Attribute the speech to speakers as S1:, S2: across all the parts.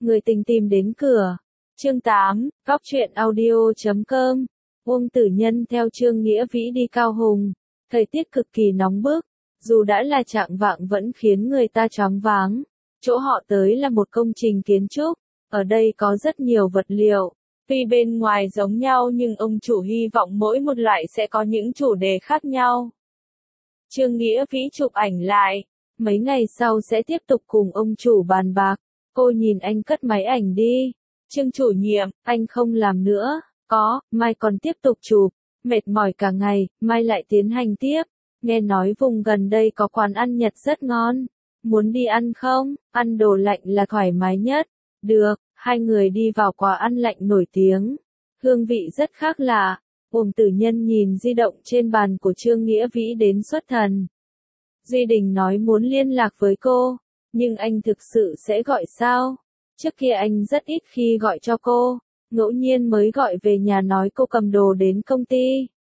S1: Người tình tìm đến cửa. Chương 8, Góc truyện audio.com. Uông Tử Nhân theo Trương Nghĩa Vĩ đi Cao Hùng. Thời tiết cực kỳ nóng bức, dù đã là chạng vạng vẫn khiến người ta choáng váng. Chỗ họ tới là một công trình kiến trúc, ở đây có rất nhiều vật liệu. Tuy bên ngoài giống nhau nhưng ông chủ hy vọng mỗi một loại sẽ có những chủ đề khác nhau. Trương Nghĩa Vĩ chụp ảnh lại, mấy ngày sau sẽ tiếp tục cùng ông chủ bàn bạc. Cô nhìn anh cất máy ảnh đi. Trương chủ nhiệm, anh không làm nữa. Có, mai còn tiếp tục chụp. Mệt mỏi cả ngày, mai lại tiến hành tiếp. Nghe nói vùng gần đây có quán ăn Nhật rất ngon. Muốn đi ăn không? Ăn đồ lạnh là thoải mái nhất. Được, hai người đi vào quán ăn lạnh nổi tiếng. Hương vị rất khác lạ. Uông Tử Nhân nhìn di động trên bàn của Trương Nghĩa Vĩ đến xuất thần. Duy Đình nói muốn liên lạc với cô, nhưng anh thực sự sẽ gọi sao? Trước kia anh rất ít khi gọi cho cô, ngẫu nhiên mới gọi về nhà nói cô cầm đồ đến công ty.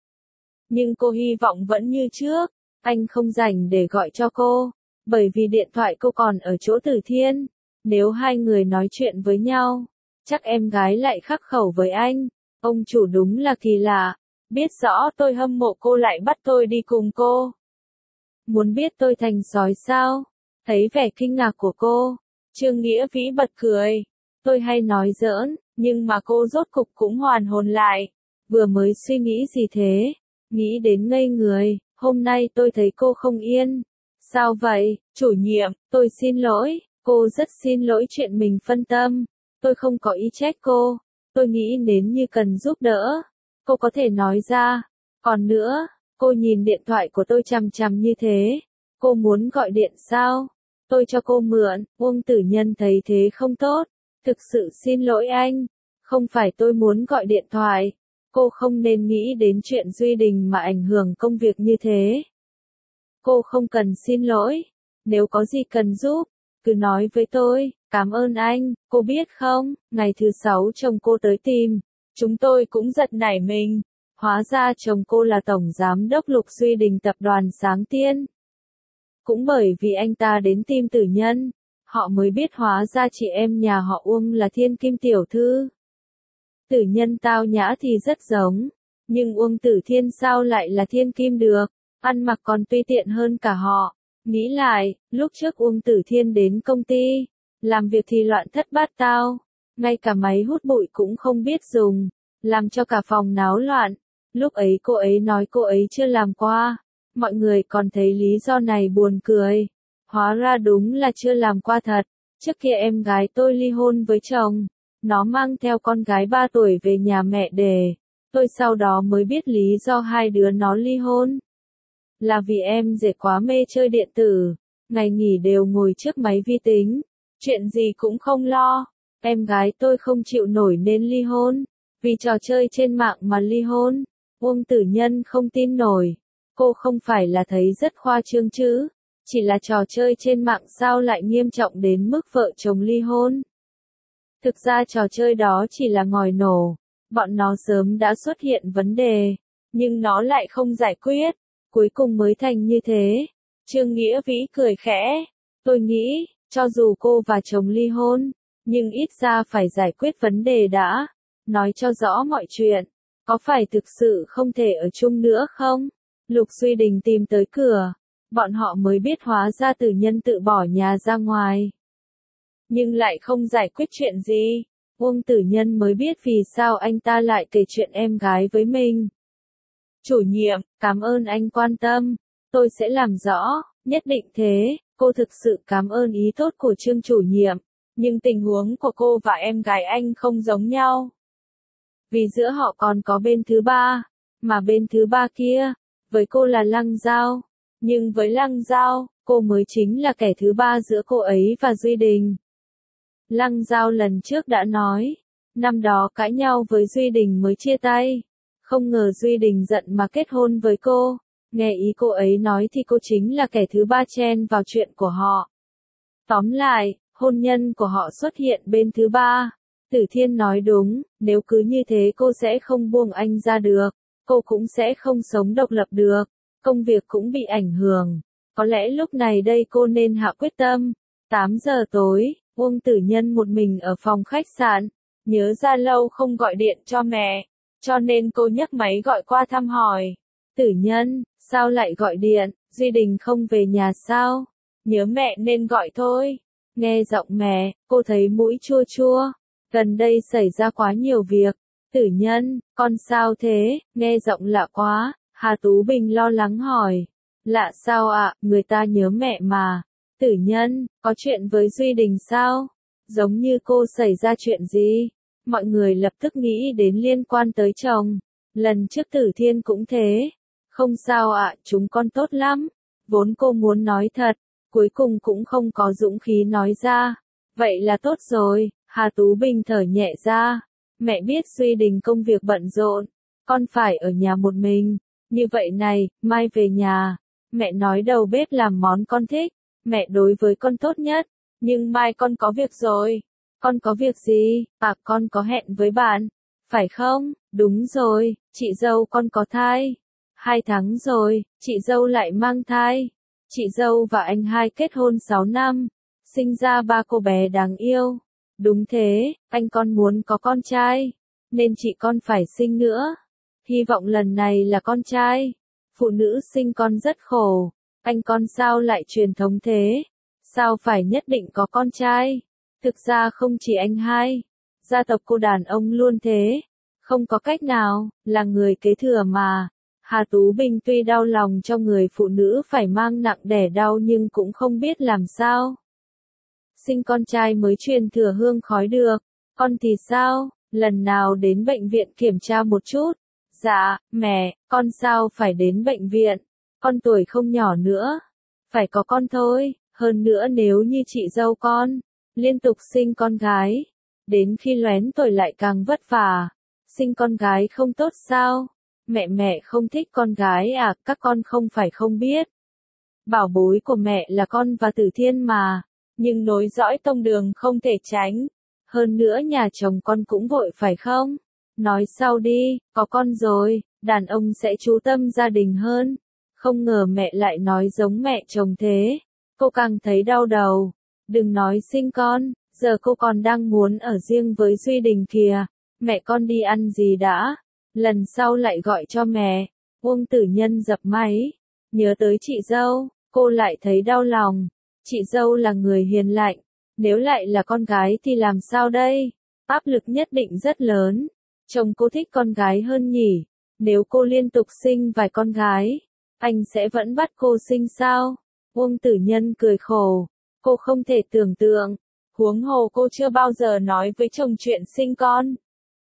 S1: Nhưng cô hy vọng vẫn như trước, anh không rảnh để gọi cho cô, bởi vì điện thoại cô còn ở chỗ Tử Thiên. Nếu hai người nói chuyện với nhau, chắc em gái lại khắc khẩu với anh. Ông chủ đúng là kỳ lạ, biết rõ tôi hâm mộ cô lại bắt tôi đi cùng cô. Muốn biết tôi thành sói sao? Thấy vẻ kinh ngạc của cô, Trương Nghĩa Vĩ bật cười. Tôi hay nói giỡn, nhưng mà cô rốt cục cũng hoàn hồn lại. Vừa mới suy nghĩ gì thế? Nghĩ đến ngây người, hôm nay tôi thấy cô không yên. Sao vậy, chủ nhiệm, tôi xin lỗi, cô rất xin lỗi chuyện mình phân tâm. Tôi không có ý trách cô, tôi nghĩ nếu như cần giúp đỡ, cô có thể nói ra. Còn nữa, cô nhìn điện thoại của tôi chằm chằm như thế. Cô muốn gọi điện sao? Tôi cho cô mượn. Uông Tử Nhân thấy thế không tốt. Thực sự xin lỗi anh. Không phải tôi muốn gọi điện thoại. Cô không nên nghĩ đến chuyện Duy Đình mà ảnh hưởng công việc như thế. Cô không cần xin lỗi. Nếu có gì cần giúp, cứ nói với tôi. Cảm ơn anh. Cô biết không, ngày thứ 6 chồng cô tới tìm. Chúng tôi cũng giật nảy mình. Hóa ra chồng cô là Tổng Giám đốc Lục Duy Đình tập đoàn Sáng Tiên. Cũng bởi vì anh ta đến tìm Tử Nhân, họ mới biết hóa ra chị em nhà họ Uông là Thiên Kim tiểu thư. Tử Nhân tao nhã thì rất giống, nhưng Uông Tử Thiên sao lại là Thiên Kim được, ăn mặc còn tùy tiện hơn cả họ. Nghĩ lại, lúc trước Uông Tử Thiên đến công ty, làm việc thì loạn thất bát tao, ngay cả máy hút bụi cũng không biết dùng, làm cho cả phòng náo loạn. Lúc ấy cô ấy nói cô ấy chưa làm qua. Mọi người còn thấy lý do này buồn cười. Hóa ra đúng là chưa làm qua thật. Trước kia em gái tôi ly hôn với chồng. Nó mang theo con gái 3 tuổi về nhà mẹ đẻ. Tôi sau đó mới biết lý do hai đứa nó ly hôn. Là vì em rể quá mê chơi điện tử. Ngày nghỉ đều ngồi trước máy vi tính. Chuyện gì cũng không lo. Em gái tôi không chịu nổi nên ly hôn. Vì trò chơi trên mạng mà ly hôn. Uông Tử Nhân không tin nổi. Cô không phải là thấy rất khoa trương chứ, chỉ là trò chơi trên mạng sao lại nghiêm trọng đến mức vợ chồng ly hôn. Thực ra trò chơi đó chỉ là ngòi nổ, bọn nó sớm đã xuất hiện vấn đề, nhưng nó lại không giải quyết, cuối cùng mới thành như thế. Trương Nghĩa Vĩ cười khẽ, tôi nghĩ, cho dù cô và chồng ly hôn, nhưng ít ra phải giải quyết vấn đề đã, nói cho rõ mọi chuyện, có phải thực sự không thể ở chung nữa không? Lục Duy Đình tìm tới cửa, bọn họ mới biết hóa ra Tử Nhân tự bỏ nhà ra ngoài. Nhưng lại không giải quyết chuyện gì, Uông Tử Nhân mới biết vì sao anh ta lại kể chuyện em gái với mình. Chủ nhiệm, cảm ơn anh quan tâm, tôi sẽ làm rõ, nhất định thế, cô thực sự cảm ơn ý tốt của Trương chủ nhiệm, nhưng tình huống của cô và em gái anh không giống nhau. Vì giữa họ còn có bên thứ ba, mà bên thứ ba kia, với cô là Lăng Giao, nhưng với Lăng Giao, cô mới chính là kẻ thứ ba giữa cô ấy và Duy Đình. Lăng Giao lần trước đã nói, năm đó cãi nhau với Duy Đình mới chia tay, không ngờ Duy Đình giận mà kết hôn với cô, nghe ý cô ấy nói thì cô chính là kẻ thứ ba chen vào chuyện của họ. Tóm lại, hôn nhân của họ xuất hiện bên thứ ba. Tử Thiên nói đúng, nếu cứ như thế cô sẽ không buông anh ra được. Cô cũng sẽ không sống độc lập được, công việc cũng bị ảnh hưởng. Có lẽ lúc này đây cô nên hạ quyết tâm. 8 giờ tối, Uông Tử Nhân một mình ở phòng khách sạn, nhớ ra lâu không gọi điện cho mẹ, cho nên cô nhấc máy gọi qua thăm hỏi. Tử Nhân, sao lại gọi điện, Duy Đình không về nhà sao? Nhớ mẹ nên gọi thôi. Nghe giọng mẹ, cô thấy mũi chua chua. Gần đây xảy ra quá nhiều việc. Tử Nhân, con sao thế? Nghe giọng lạ quá. Hà Tú Bình lo lắng hỏi. Lạ sao ạ, người ta nhớ mẹ mà. Tử Nhân, có chuyện với Duy Đình sao? Giống như cô xảy ra chuyện gì? Mọi người lập tức nghĩ đến liên quan tới chồng. Lần trước Tử Thiên cũng thế. Không sao ạ, chúng con tốt lắm. Vốn cô muốn nói thật, cuối cùng cũng không có dũng khí nói ra. Vậy là tốt rồi, Hà Tú Bình thở nhẹ ra. Mẹ biết Duy Đình công việc bận rộn, con phải ở nhà một mình. Như vậy này, mai về nhà, mẹ nói đầu bếp làm món con thích, mẹ đối với con tốt nhất. Nhưng mai con có việc rồi. Con có việc gì? À, con có hẹn với bạn. Phải không? Đúng rồi, chị dâu con có thai. 2 tháng rồi, chị dâu lại mang thai. Chị dâu và anh hai kết hôn 6 năm, sinh ra 3 cô bé đáng yêu. Đúng thế, anh con muốn có con trai, nên chị con phải sinh nữa. Hy vọng lần này là con trai. Phụ nữ sinh con rất khổ. Anh con sao lại truyền thống thế? Sao phải nhất định có con trai? Thực ra không chỉ anh hai, gia tộc cô đàn ông luôn thế. Không có cách nào, là người kế thừa mà. Hà Tú Bình tuy đau lòng cho người phụ nữ phải mang nặng đẻ đau nhưng cũng không biết làm sao. Sinh con trai mới truyền thừa hương khói được, con thì sao, lần nào đến bệnh viện kiểm tra một chút. Dạ, mẹ, con sao phải đến bệnh viện, con tuổi không nhỏ nữa, phải có con thôi, hơn nữa nếu như chị dâu con, liên tục sinh con gái, đến khi loén tuổi lại càng vất vả, sinh con gái không tốt sao? Mẹ không thích con gái à, các con không phải không biết. Bảo bối của mẹ là con và Tử Thiên mà, nhưng nối dõi tông đường không thể tránh. Hơn nữa nhà chồng con cũng vội phải không? Nói sau đi, có con rồi, đàn ông sẽ chú tâm gia đình hơn. Không ngờ mẹ lại nói giống mẹ chồng thế. Cô càng thấy đau đầu. Đừng nói sinh con, giờ cô còn đang muốn ở riêng với Duy Đình kìa. Mẹ con đi ăn gì đã? Lần sau lại gọi cho mẹ. Uông Tử Nhân dập máy. Nhớ tới chị dâu, cô lại thấy đau lòng. Chị dâu là người hiền lành. Nếu lại là con gái thì làm sao đây? Áp lực nhất định rất lớn. Chồng cô thích con gái hơn nhỉ? Nếu cô liên tục sinh vài con gái, anh sẽ vẫn bắt cô sinh sao? Uông Tử Nhân cười khổ. Cô không thể tưởng tượng. Huống hồ cô chưa bao giờ nói với chồng chuyện sinh con.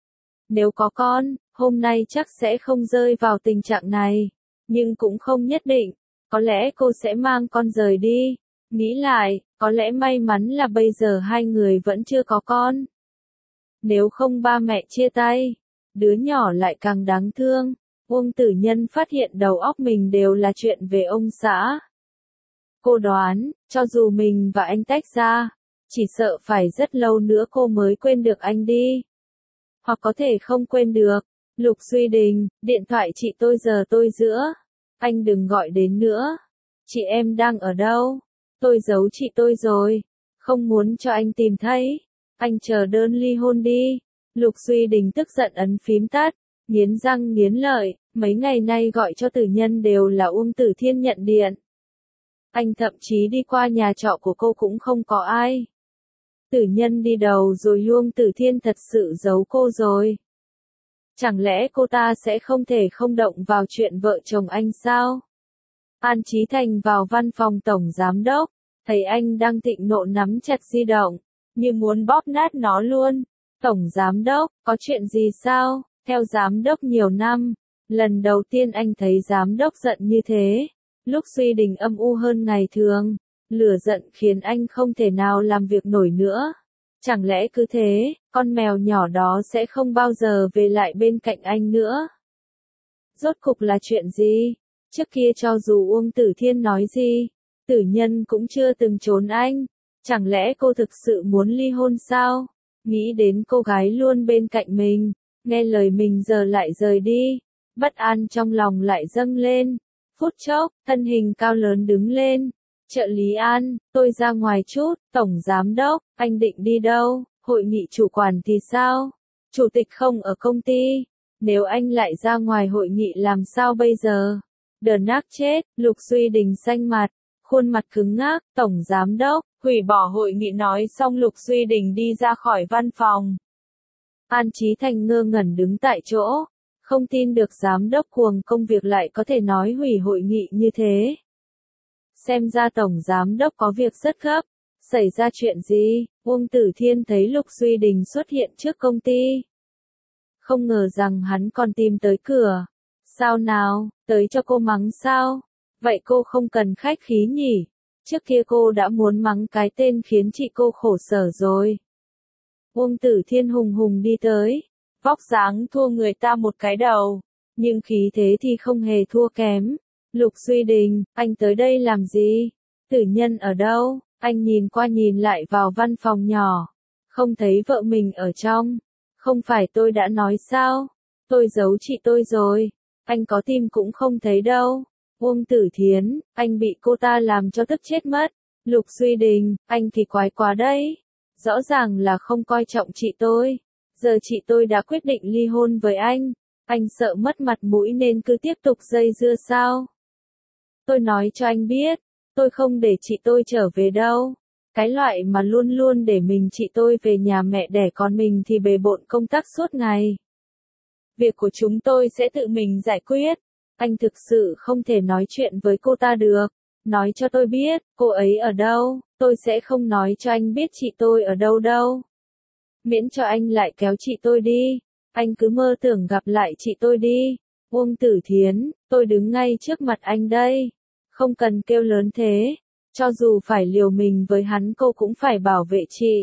S1: Nếu có con, hôm nay chắc sẽ không rơi vào tình trạng này. Nhưng cũng không nhất định. Có lẽ cô sẽ mang con rời đi. Nghĩ lại, có lẽ may mắn là bây giờ hai người vẫn chưa có con. Nếu không ba mẹ chia tay, đứa nhỏ lại càng đáng thương. Uông Tử Nhân phát hiện đầu óc mình đều là chuyện về ông xã. Cô đoán, cho dù mình và anh tách ra, chỉ sợ phải rất lâu nữa cô mới quên được anh đi. Hoặc có thể không quên được. Lục Duy Đình, điện thoại chị tôi giờ tôi giữa. Anh đừng gọi đến nữa. Chị em đang ở đâu? Tôi giấu chị tôi rồi. Không muốn cho anh tìm thấy. Anh chờ đơn ly hôn đi. Lục Duy Đình tức giận ấn phím tắt. Nghiến răng nghiến lợi. Mấy ngày nay gọi cho Tử Nhân đều là Uông Tử Thiên nhận điện. Anh thậm chí đi qua nhà trọ của cô cũng không có ai. Tử Nhân đi đầu rồi Uông Tử Thiên thật sự giấu cô rồi. Chẳng lẽ cô ta sẽ không thể không động vào chuyện vợ chồng anh sao? An Chí Thành vào văn phòng tổng giám đốc, thấy anh đang thịnh nộ nắm chặt di động, như muốn bóp nát nó luôn. Tổng giám đốc, có chuyện gì sao? Theo giám đốc nhiều năm, lần đầu tiên anh thấy giám đốc giận như thế. Lúc Duy Đình âm u hơn ngày thường, lửa giận khiến anh không thể nào làm việc nổi nữa. Chẳng lẽ cứ thế, con mèo nhỏ đó sẽ không bao giờ về lại bên cạnh anh nữa? Rốt cục là chuyện gì? Trước kia cho dù Uông Tử Thiên nói gì, Tử Nhân cũng chưa từng trốn anh. Chẳng lẽ cô thực sự muốn ly hôn sao? Nghĩ đến cô gái luôn bên cạnh mình, nghe lời mình giờ lại rời đi. Bất an trong lòng lại dâng lên. Phút chốc, thân hình cao lớn đứng lên. Trợ lý An, tôi ra ngoài chút. Tổng giám đốc, anh định đi đâu? Hội nghị chủ quản thì sao? Chủ tịch không ở công ty. Nếu anh lại ra ngoài hội nghị làm sao bây giờ? Đờ nác chết. Lục Duy Đình xanh mặt, khuôn mặt cứng ngắc. Tổng giám đốc, hủy bỏ hội nghị. Nói xong Lục Duy Đình đi ra khỏi văn phòng. An Chí Thành ngơ ngẩn đứng tại chỗ, không tin được giám đốc cuồng công việc lại có thể nói hủy hội nghị như thế. Xem ra tổng giám đốc có việc rất gấp. Xảy ra chuyện gì? Uông Tử Thiên thấy Lục Duy Đình xuất hiện trước công ty. Không ngờ rằng hắn còn tìm tới cửa. Sao nào, tới cho cô mắng sao? Vậy cô không cần khách khí nhỉ? Trước kia cô đã muốn mắng cái tên khiến chị cô khổ sở rồi. Uông Tử Thiên hùng hùng đi tới. Vóc dáng thua người ta một cái đầu. Nhưng khí thế thì không hề thua kém. Lục Duy Đình, anh tới đây làm gì? Tử Nhân ở đâu? Anh nhìn qua nhìn lại vào văn phòng nhỏ. Không thấy vợ mình ở trong. Không phải tôi đã nói sao? Tôi giấu chị tôi rồi. Anh có tìm cũng không thấy đâu. Uông Tử Thiến, anh bị cô ta làm cho tức chết mất. Lục Duy Đình, anh thì quái quá đấy. Rõ ràng là không coi trọng chị tôi. Giờ chị tôi đã quyết định ly hôn với anh. Anh sợ mất mặt mũi nên cứ tiếp tục dây dưa sao? Tôi nói cho anh biết, tôi không để chị tôi trở về đâu. Cái loại mà luôn luôn để mình chị tôi về nhà mẹ đẻ còn mình thì bề bộn công tác suốt ngày. Việc của chúng tôi sẽ tự mình giải quyết. Anh thực sự không thể nói chuyện với cô ta được. Nói cho tôi biết, cô ấy ở đâu, tôi sẽ không nói cho anh biết chị tôi ở đâu đâu. Miễn cho anh lại kéo chị tôi đi. Anh cứ mơ tưởng gặp lại chị tôi đi. Uông Tử Thiến, tôi đứng ngay trước mặt anh đây. Không cần kêu lớn thế. Cho dù phải liều mình với hắn cô cũng phải bảo vệ chị.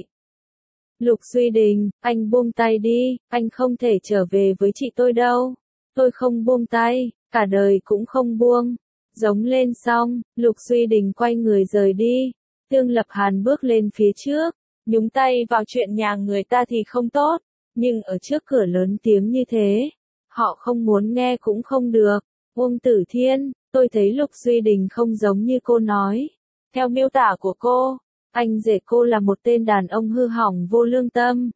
S1: Lục Duy Đình, anh buông tay đi, anh không thể trở về với chị tôi đâu. Tôi không buông tay, cả đời cũng không buông. Giống lên xong, Lục Duy Đình quay người rời đi. Tương Lập Hàn bước lên phía trước, nhúng tay vào chuyện nhà người ta thì không tốt, nhưng ở trước cửa lớn tiếng như thế, họ không muốn nghe cũng không được. Uông Tử Thiên, tôi thấy Lục Duy Đình không giống như cô nói. Theo miêu tả của cô, anh rể cô là một tên đàn ông hư hỏng vô lương tâm.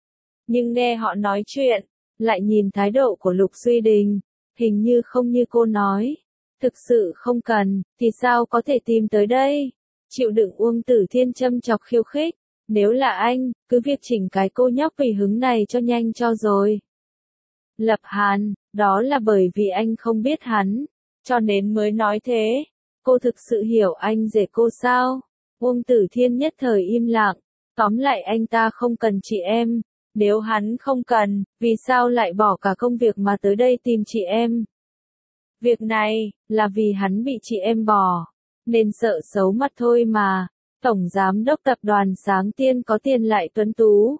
S1: Nhưng nghe họ nói chuyện, lại nhìn thái độ của Lục Duy Đình, hình như không như cô nói. Thực sự không cần, thì sao có thể tìm tới đây? Chịu đựng Uông Tử Thiên châm chọc khiêu khích. Nếu là anh, cứ việc chỉnh cái cô nhóc vì hứng này cho nhanh cho rồi. Lập Hàn, đó là bởi vì anh không biết hắn, cho nên mới nói thế. Cô thực sự hiểu anh rể cô sao? Uông Tử Thiên nhất thời im lặng. Tóm lại anh ta không cần chị em. Nếu hắn không cần, vì sao lại bỏ cả công việc mà tới đây tìm chị em? Việc này, là vì hắn bị chị em bỏ, nên sợ xấu mặt thôi mà. Tổng giám đốc tập đoàn Sáng Tiên có tiền lại tuấn tú.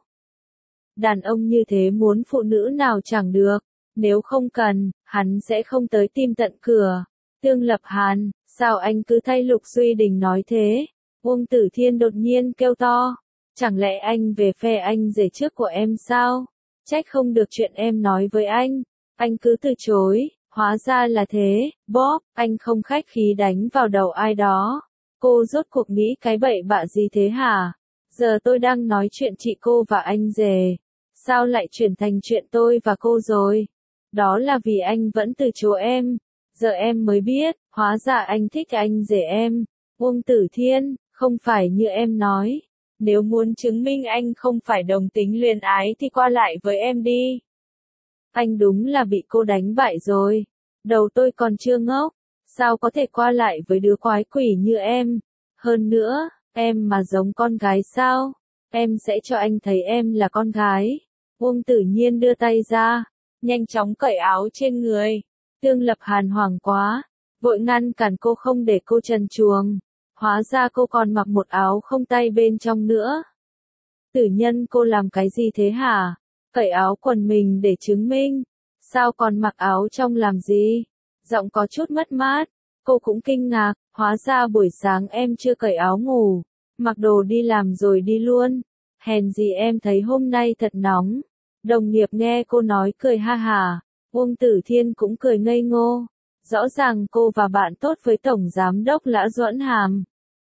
S1: Đàn ông như thế muốn phụ nữ nào chẳng được. Nếu không cần, hắn sẽ không tới tìm tận cửa. Tương Lập Hàn, sao anh cứ thay Lục Duy Đình nói thế? Uông Tử Thiên đột nhiên kêu to. Chẳng lẽ anh về phe anh rể trước của em sao? Trách không được chuyện em nói với anh. Anh cứ từ chối, hóa ra là thế. Bob, anh không khách khí đánh vào đầu ai đó. Cô rốt cuộc nghĩ cái bậy bạ gì thế hả? Giờ tôi đang nói chuyện chị cô và anh rể. Sao lại chuyển thành chuyện tôi và cô rồi? Đó là vì anh vẫn từ chối em. Giờ em mới biết, hóa ra anh thích anh rể em. Uông Tử Thiên, không phải như em nói. Nếu muốn chứng minh anh không phải đồng tính luyến ái thì qua lại với em đi. Anh đúng là bị cô đánh bại rồi. Đầu tôi còn chưa ngốc. Sao có thể qua lại với đứa quái quỷ như em? Hơn nữa, em mà giống con gái sao? Em sẽ cho anh thấy em là con gái. Uông Tử Nhiên đưa tay ra, nhanh chóng cởi áo trên người. Tương Lập Hàn hoảng quá, vội ngăn cản cô không để cô trần truồng. Hóa ra cô còn mặc một áo không tay bên trong nữa. Tử Nhân, cô làm cái gì thế hả? Cởi áo quần mình để chứng minh. Sao còn mặc áo trong làm gì? Giọng có chút mất mát. Cô cũng kinh ngạc, hóa ra buổi sáng em chưa cởi áo ngủ. Mặc đồ đi làm rồi đi luôn. Hèn gì em thấy hôm nay thật nóng. Đồng nghiệp nghe cô nói cười ha hả. Uông Tử Thiên cũng cười ngây ngô. Rõ ràng cô và bạn tốt với Tổng Giám đốc Lã Duẫn Hàm.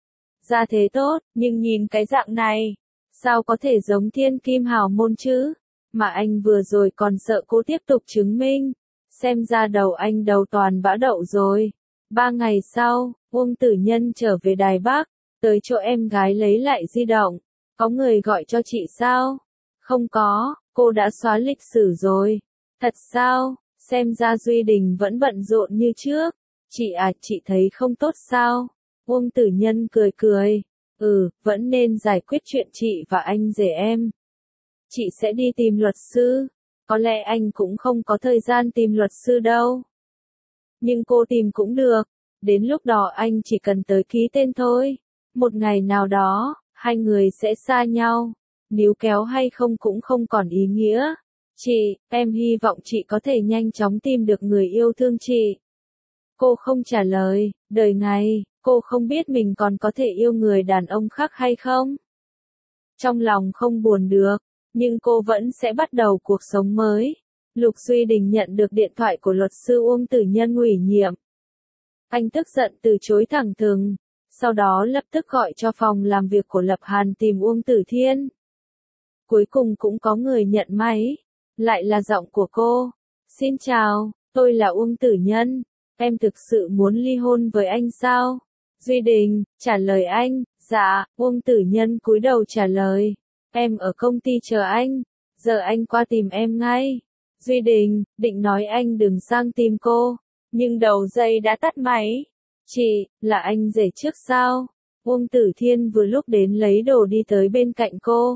S1: Ra thế tốt, nhưng nhìn cái dạng này, sao có thể giống thiên kim hào môn chứ? Mà anh vừa rồi còn sợ cô tiếp tục chứng minh. Xem ra đầu anh đầu toàn bã đậu rồi. 3 ngày sau, Uông Tử Nhân trở về Đài Bắc, tới chỗ em gái lấy lại di động. Có người gọi cho chị sao? Không có, cô đã xóa lịch sử rồi. Thật sao? Xem ra Duy Đình vẫn bận rộn như trước. Chị à, chị thấy không tốt sao? Uông Tử Nhân cười cười. Vẫn nên giải quyết chuyện chị và anh rể em. Chị sẽ đi tìm luật sư. Có lẽ anh cũng không có thời gian tìm luật sư đâu. Nhưng cô tìm cũng được. Đến lúc đó anh chỉ cần tới ký tên thôi. Một ngày nào đó, hai người sẽ xa nhau. Níu kéo hay không cũng không còn ý nghĩa. Chị, em hy vọng chị có thể nhanh chóng tìm được người yêu thương chị. Cô không trả lời, đời này, cô không biết mình còn có thể yêu người đàn ông khác hay không. Trong lòng không buồn được, nhưng cô vẫn sẽ bắt đầu cuộc sống mới. Lục Duy Đình nhận được điện thoại của luật sư Uông Tử Nhân ủy nhiệm. Anh tức giận từ chối thẳng thừng, sau đó lập tức gọi cho phòng làm việc của Lập Hàn tìm Uông Tử Thiên. Cuối cùng cũng có người nhận máy, lại là giọng của cô. Xin chào, tôi là Uông Tử Nhân, em thực sự muốn ly hôn với anh sao? Duy Đình, trả lời anh, dạ, Uông Tử Nhân cúi đầu trả lời, em ở công ty chờ anh, giờ anh qua tìm em ngay. Duy Đình, định nói anh đừng sang tìm cô, nhưng đầu dây đã tắt máy. Chị, là anh rể trước sao? Uông Tử Thiên vừa lúc đến lấy đồ đi tới bên cạnh cô.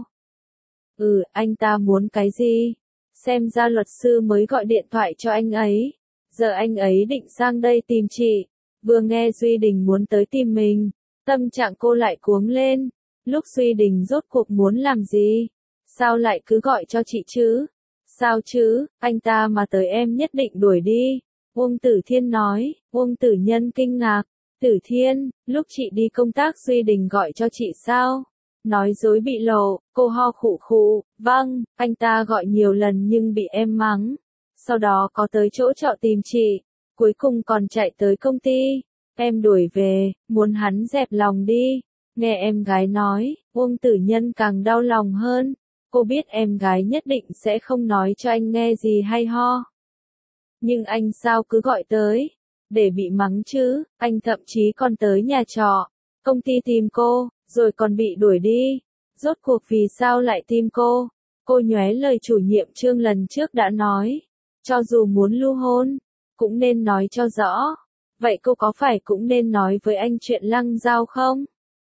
S1: Anh ta muốn cái gì? Xem ra luật sư mới gọi điện thoại cho anh ấy. Giờ anh ấy định sang đây tìm chị. Vừa nghe Duy Đình muốn tới tìm mình, tâm trạng cô lại cuống lên. Lúc Duy Đình rốt cuộc muốn làm gì? Sao lại cứ gọi cho chị chứ? Sao chứ, anh ta mà tới em nhất định đuổi đi. Uông Tử Thiên nói. Uông Tử Nhân kinh ngạc. Tử Thiên, lúc chị đi công tác Duy Đình gọi cho chị sao? Nói dối bị lộ, cô ho khụ khụ, vâng, anh ta gọi nhiều lần nhưng bị em mắng. Sau đó có tới chỗ trọ tìm chị, cuối cùng còn chạy tới công ty. Em đuổi về, muốn hắn dẹp lòng đi. Nghe em gái nói, Uông Tử Nhân càng đau lòng hơn. Cô biết em gái nhất định sẽ không nói cho anh nghe gì hay ho. Nhưng anh sao cứ gọi tới, để bị mắng chứ, anh thậm chí còn tới nhà trọ, công ty tìm cô, rồi còn bị đuổi đi. Rốt cuộc vì sao lại tìm cô? Cô nhoé lời chủ nhiệm Trương lần trước đã nói, cho dù muốn ly hôn, cũng nên nói cho rõ. Vậy cô có phải cũng nên nói với anh chuyện Lăng Giao không?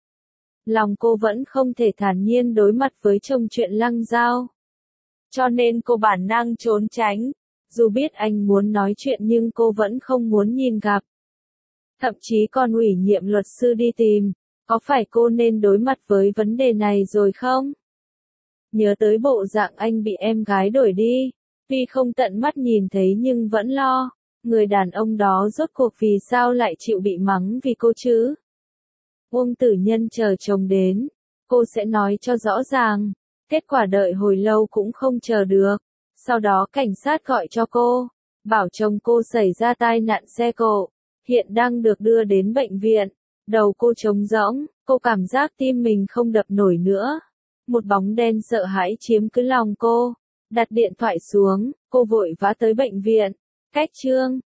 S1: Lòng cô vẫn không thể thản nhiên đối mặt với chồng chuyện Lăng Giao. Cho nên cô bản năng trốn tránh. Dù biết anh muốn nói chuyện nhưng cô vẫn không muốn nhìn gặp. Thậm chí còn ủy nhiệm luật sư đi tìm. Có phải cô nên đối mặt với vấn đề này rồi không? Nhớ tới bộ dạng anh bị em gái đuổi đi. Tuy không tận mắt nhìn thấy nhưng vẫn lo. Người đàn ông đó rốt cuộc vì sao lại chịu bị mắng vì cô chứ? Uông Tử Nhân chờ chồng đến. Cô sẽ nói cho rõ ràng. Kết quả đợi hồi lâu cũng không chờ được. Sau đó cảnh sát gọi cho cô. Bảo chồng cô xảy ra tai nạn xe cộ. Hiện đang được đưa đến bệnh viện. Đầu cô trống rỗng. Cô cảm giác tim mình không đập nổi nữa. Một bóng đen sợ hãi chiếm cứ lòng cô. Đặt điện thoại xuống. Cô vội vã tới bệnh viện. Cách Trương.